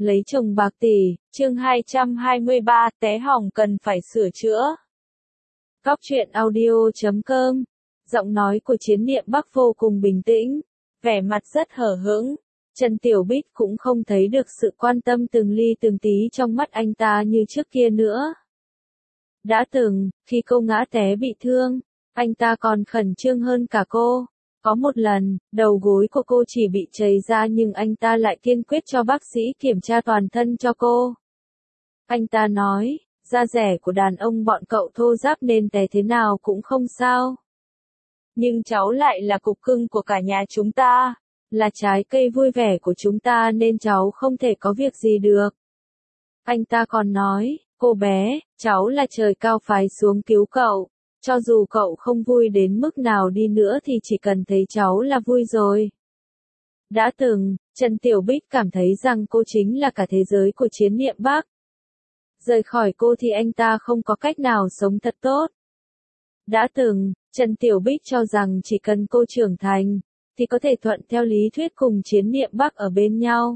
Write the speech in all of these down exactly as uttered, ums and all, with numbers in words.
Lấy chồng bạc tỷ, chương hai trăm hai mươi ba, té hỏng cần phải sửa chữa. Góc truyện audio chấm com. Giọng nói của Chiến Niệm Bắc vô cùng bình tĩnh, vẻ mặt rất hờ hững. Trần Tiểu Bích cũng không thấy được sự quan tâm từng ly từng tí trong mắt anh ta như trước kia nữa. Đã từng, khi cô ngã té bị thương, anh ta còn khẩn trương hơn cả cô. Có một lần, đầu gối của cô chỉ bị chảy ra nhưng anh ta lại kiên quyết cho bác sĩ kiểm tra toàn thân cho cô. Anh ta nói, da rẻ của đàn ông bọn cậu thô ráp nên té thế nào cũng không sao. Nhưng cháu lại là cục cưng của cả nhà chúng ta, là trái cây vui vẻ của chúng ta nên cháu không thể có việc gì được. Anh ta còn nói, cô bé, cháu là trời cao phái xuống cứu cậu. Cho dù cậu không vui đến mức nào đi nữa thì chỉ cần thấy cháu là vui rồi. Đã từng, Trần Tiểu Bích cảm thấy rằng cô chính là cả thế giới của Chiến Niệm Bắc. Rời khỏi cô thì anh ta không có cách nào sống thật tốt. Đã từng, Trần Tiểu Bích cho rằng chỉ cần cô trưởng thành, thì có thể thuận theo lý thuyết cùng Chiến Niệm Bắc ở bên nhau.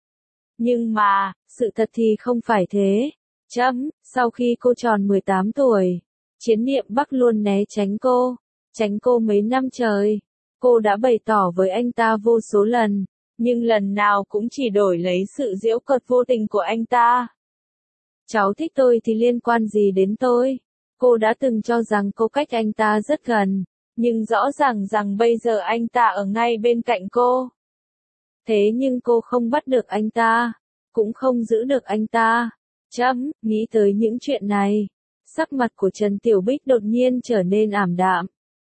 Nhưng mà, sự thật thì không phải thế. Chấm, sau khi cô tròn mười tám tuổi, Chiến Niệm Bắc luôn né tránh cô, tránh cô mấy năm trời. Cô đã bày tỏ với anh ta vô số lần, nhưng lần nào cũng chỉ đổi lấy sự giễu cợt vô tình của anh ta. Cháu thích tôi thì liên quan gì đến tôi? Cô đã từng cho rằng cô cách anh ta rất gần, nhưng rõ ràng rằng bây giờ anh ta ở ngay bên cạnh cô. Thế nhưng cô không bắt được anh ta, cũng không giữ được anh ta. Chấm, nghĩ tới những chuyện này. Sắc mặt của Trần Tiểu Bích đột nhiên trở nên ảm đạm.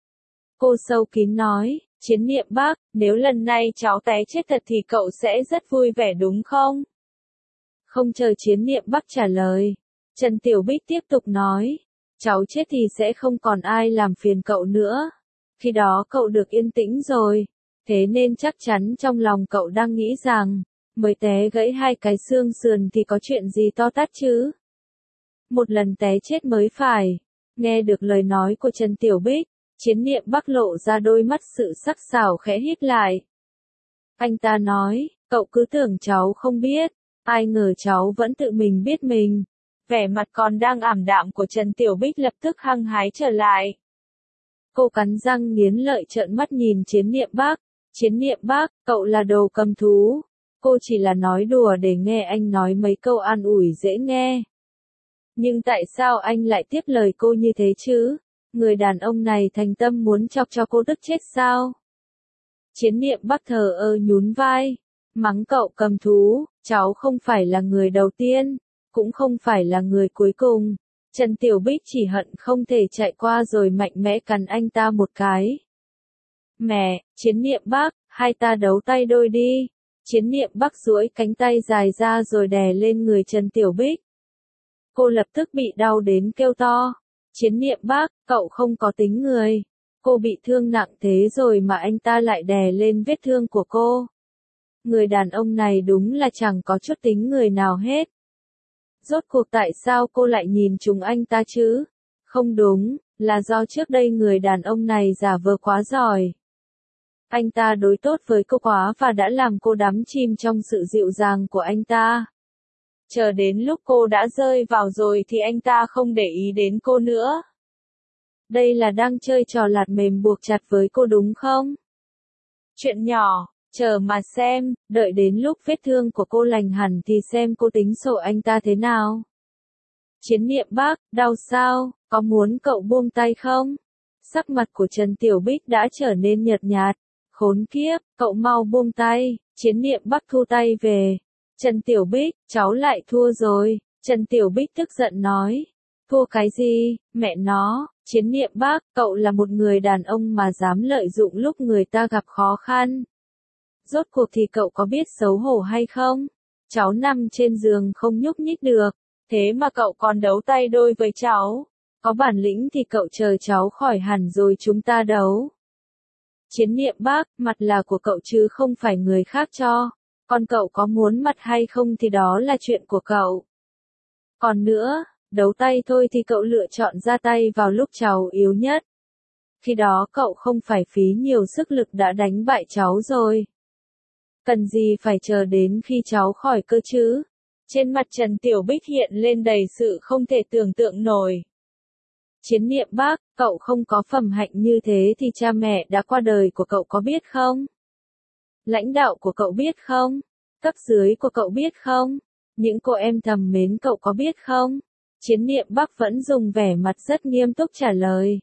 Cô sâu kín nói, Chiến Niệm Bắc, nếu lần này cháu té chết thật thì cậu sẽ rất vui vẻ đúng không? Không chờ Chiến Niệm Bắc trả lời, Trần Tiểu Bích tiếp tục nói, cháu chết thì sẽ không còn ai làm phiền cậu nữa. Khi đó cậu được yên tĩnh rồi, thế nên chắc chắn trong lòng cậu đang nghĩ rằng, mới té gãy hai cái xương sườn thì có chuyện gì to tát chứ? Một lần té chết mới phải. Nghe được lời nói của Trần Tiểu Bích, Chiến Niệm Bắc lộ ra đôi mắt sự sắc sảo khẽ híp lại. Anh ta nói, cậu cứ tưởng cháu không biết, ai ngờ cháu vẫn tự mình biết mình. Vẻ mặt còn đang ảm đạm của Trần Tiểu Bích lập tức hăng hái trở lại. Cô cắn răng nghiến lợi trợn mắt nhìn Chiến Niệm Bắc. Chiến Niệm Bắc, cậu là đồ cầm thú. Cô chỉ là nói đùa để nghe anh nói mấy câu an ủi dễ nghe. Nhưng tại sao anh lại tiếp lời cô như thế chứ? Người đàn ông này thành tâm muốn chọc cho cô tức chết sao? Chiến Niệm Bắc thờ ơ nhún vai, mắng cậu cầm thú, cháu không phải là người đầu tiên, cũng không phải là người cuối cùng. Trần Tiểu Bích chỉ hận không thể chạy qua rồi mạnh mẽ cắn anh ta một cái. Mẹ, Chiến Niệm Bắc, hai ta đấu tay đôi đi. Chiến Niệm Bắc duỗi cánh tay dài ra rồi đè lên người Trần Tiểu Bích. Cô lập tức bị đau đến kêu to. Chiến Niệm Bắc, cậu không có tính người. Cô bị thương nặng thế rồi mà anh ta lại đè lên vết thương của cô. Người đàn ông này đúng là chẳng có chút tính người nào hết. Rốt cuộc tại sao cô lại nhìn trúng anh ta chứ? Không đúng, là do trước đây người đàn ông này giả vờ quá giỏi. Anh ta đối tốt với cô quá và đã làm cô đắm chìm trong sự dịu dàng của anh ta. Chờ đến lúc cô đã rơi vào rồi thì anh ta không để ý đến cô nữa. Đây là đang chơi trò lạt mềm buộc chặt với cô đúng không? Chuyện nhỏ, chờ mà xem, đợi đến lúc vết thương của cô lành hẳn thì xem cô tính sổ anh ta thế nào. Chiến Niệm Bắc, đau sao, có muốn cậu buông tay không? Sắc mặt của Trần Tiểu Bích đã trở nên nhợt nhạt. Khốn kiếp, cậu mau buông tay. Chiến Niệm Bắc thu tay về. Trần Tiểu Bích, cháu lại thua rồi. Trần Tiểu Bích tức giận nói. Thua cái gì, mẹ nó, Chiến Niệm Bắc, cậu là một người đàn ông mà dám lợi dụng lúc người ta gặp khó khăn. Rốt cuộc thì cậu có biết xấu hổ hay không? Cháu nằm trên giường không nhúc nhích được, thế mà cậu còn đấu tay đôi với cháu. Có bản lĩnh thì cậu chờ cháu khỏi hẳn rồi chúng ta đấu. Chiến Niệm Bắc, mặt là của cậu chứ không phải người khác cho. Còn cậu có muốn mặt hay không thì đó là chuyện của cậu. Còn nữa, đấu tay thôi thì cậu lựa chọn ra tay vào lúc cháu yếu nhất. Khi đó cậu không phải phí nhiều sức lực đã đánh bại cháu rồi. Cần gì phải chờ đến khi cháu khỏi cơ chứ? Trên mặt Trần Tiểu Bích hiện lên đầy sự không thể tưởng tượng nổi. Chiến niệm bác, cậu không có phẩm hạnh như thế thì cha mẹ đã qua đời của cậu có biết không? Lãnh đạo của cậu biết không? Cấp dưới của cậu biết không? Những cô em thầm mến cậu có biết không? Chiến niệm Bắc vẫn dùng vẻ mặt rất nghiêm túc trả lời.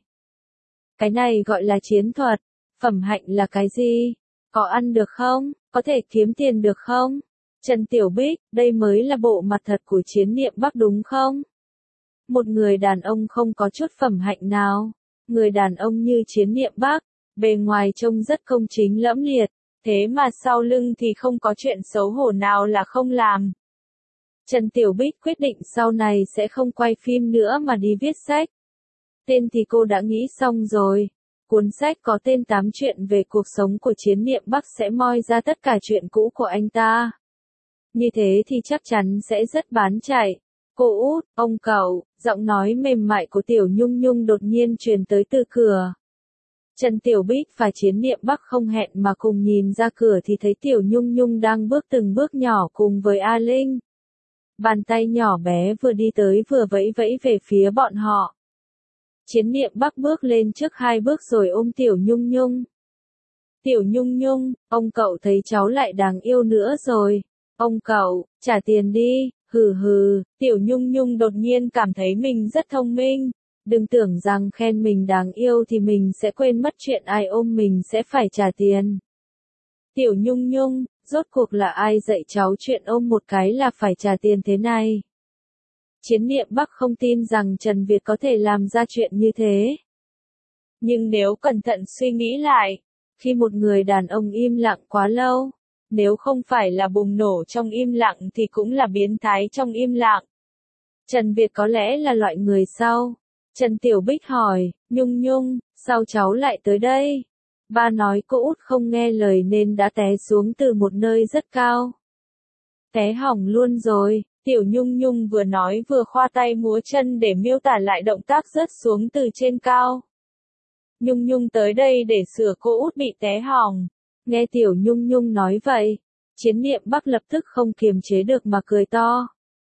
Cái này gọi là chiến thuật. Phẩm hạnh là cái gì? Có ăn được không? Có thể kiếm tiền được không? Trần Tiểu Bích, đây mới là bộ mặt thật của chiến niệm Bắc đúng không? Một người đàn ông không có chút phẩm hạnh nào. Người đàn ông như chiến niệm Bắc, bề ngoài trông rất công chính lẫm liệt, thế mà sau lưng thì không có chuyện xấu hổ nào là không làm. Trần Tiểu Bích quyết định sau này sẽ không quay phim nữa mà đi viết sách. Tên thì cô đã nghĩ xong rồi. Cuốn sách có tên tám chuyện về cuộc sống của chiến niệm Bắc sẽ moi ra tất cả chuyện cũ của anh ta. Như thế thì chắc chắn sẽ rất bán chạy. Cô út, ông cậu, giọng nói mềm mại của Tiểu Nhung Nhung đột nhiên truyền tới từ cửa. Trần Tiểu Bích và chiến niệm Bắc không hẹn mà cùng nhìn ra cửa thì thấy Tiểu Nhung Nhung đang bước từng bước nhỏ cùng với A Linh. Bàn tay nhỏ bé vừa đi tới vừa vẫy vẫy về phía bọn họ. Chiến niệm Bắc bước lên trước hai bước rồi ôm Tiểu Nhung Nhung. Tiểu Nhung Nhung, ông cậu thấy cháu lại đáng yêu nữa rồi. Ông cậu, trả tiền đi, hừ hừ. Tiểu Nhung Nhung đột nhiên cảm thấy mình rất thông minh. Đừng tưởng rằng khen mình đáng yêu thì mình sẽ quên mất chuyện ai ôm mình sẽ phải trả tiền. Tiểu Nhung Nhung, rốt cuộc là ai dạy cháu chuyện ôm một cái là phải trả tiền thế này? Chiến niệm Bắc không tin rằng Trần Việt có thể làm ra chuyện như thế. Nhưng nếu cẩn thận suy nghĩ lại, khi một người đàn ông im lặng quá lâu, nếu không phải là bùng nổ trong im lặng thì cũng là biến thái trong im lặng. Trần Việt có lẽ là loại người sau. Trần Tiểu Bích hỏi, Nhung Nhung, sao cháu lại tới đây? Ba nói cô út không nghe lời nên đã té xuống từ một nơi rất cao. Té hỏng luôn rồi. Tiểu Nhung Nhung vừa nói vừa khoa tay múa chân để miêu tả lại động tác rớt xuống từ trên cao. Nhung Nhung tới đây để sửa cô út bị té hỏng. Nghe Tiểu Nhung Nhung nói vậy, chiến niệm Bắc lập tức không kiềm chế được mà cười to.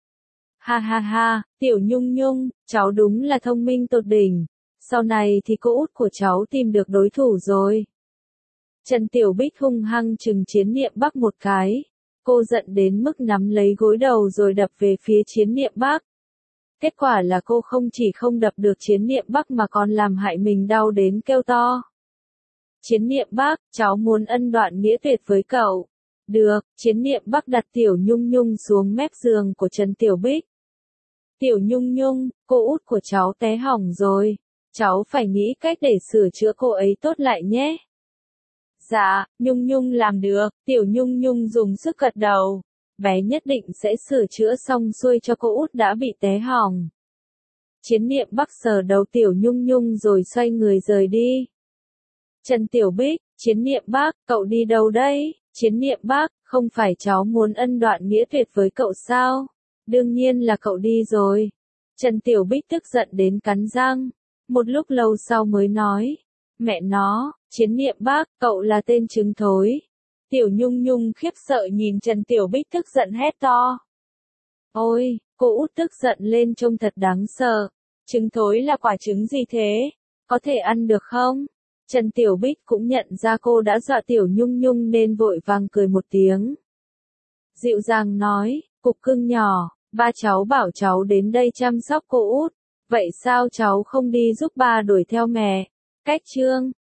Ha ha ha, Tiểu Nhung Nhung, cháu đúng là thông minh tột đỉnh. Sau này thì cô út của cháu tìm được đối thủ rồi. Trần Tiểu Bích hung hăng trừng chiến niệm Bắc một cái. Cô giận đến mức nắm lấy gối đầu rồi đập về phía chiến niệm Bắc. Kết quả là cô không chỉ không đập được chiến niệm Bắc mà còn làm hại mình đau đến kêu to. Chiến niệm Bắc, cháu muốn ân đoạn nghĩa tuyệt với cậu. Được, chiến niệm Bắc đặt Tiểu Nhung Nhung xuống mép giường của Trần Tiểu Bích. Tiểu Nhung Nhung, cô út của cháu té hỏng rồi. Cháu phải nghĩ cách để sửa chữa cô ấy tốt lại nhé. Dạ, Nhung Nhung làm được. Tiểu Nhung Nhung dùng sức gật đầu. Bé nhất định sẽ sửa chữa xong xuôi cho cô út đã bị té hỏng. Chiến niệm Bắc sờ đầu Tiểu Nhung Nhung rồi xoay người rời đi. Trần Tiểu Bích, chiến niệm Bắc, cậu đi đâu đấy? Chiến niệm Bắc, không phải cháu muốn ân đoạn nghĩa tuyệt với cậu sao? Đương nhiên là cậu đi rồi. Trần Tiểu Bích tức giận đến cắn răng. Một lúc lâu sau mới nói. Mẹ nó, chiến niệm Bắc, cậu là tên trứng thối. Tiểu Nhung Nhung khiếp sợ nhìn Trần Tiểu Bích tức giận hét to. Ôi, cô út tức giận lên trông thật đáng sợ. Trứng thối là quả trứng gì thế? Có thể ăn được không? Trần Tiểu Bích cũng nhận ra cô đã dọa Tiểu Nhung Nhung nên vội vàng cười một tiếng. Dịu dàng nói, cục cưng nhỏ, ba cháu bảo cháu đến đây chăm sóc cô út. Vậy sao cháu không đi giúp ba đuổi theo mẹ? Cách chương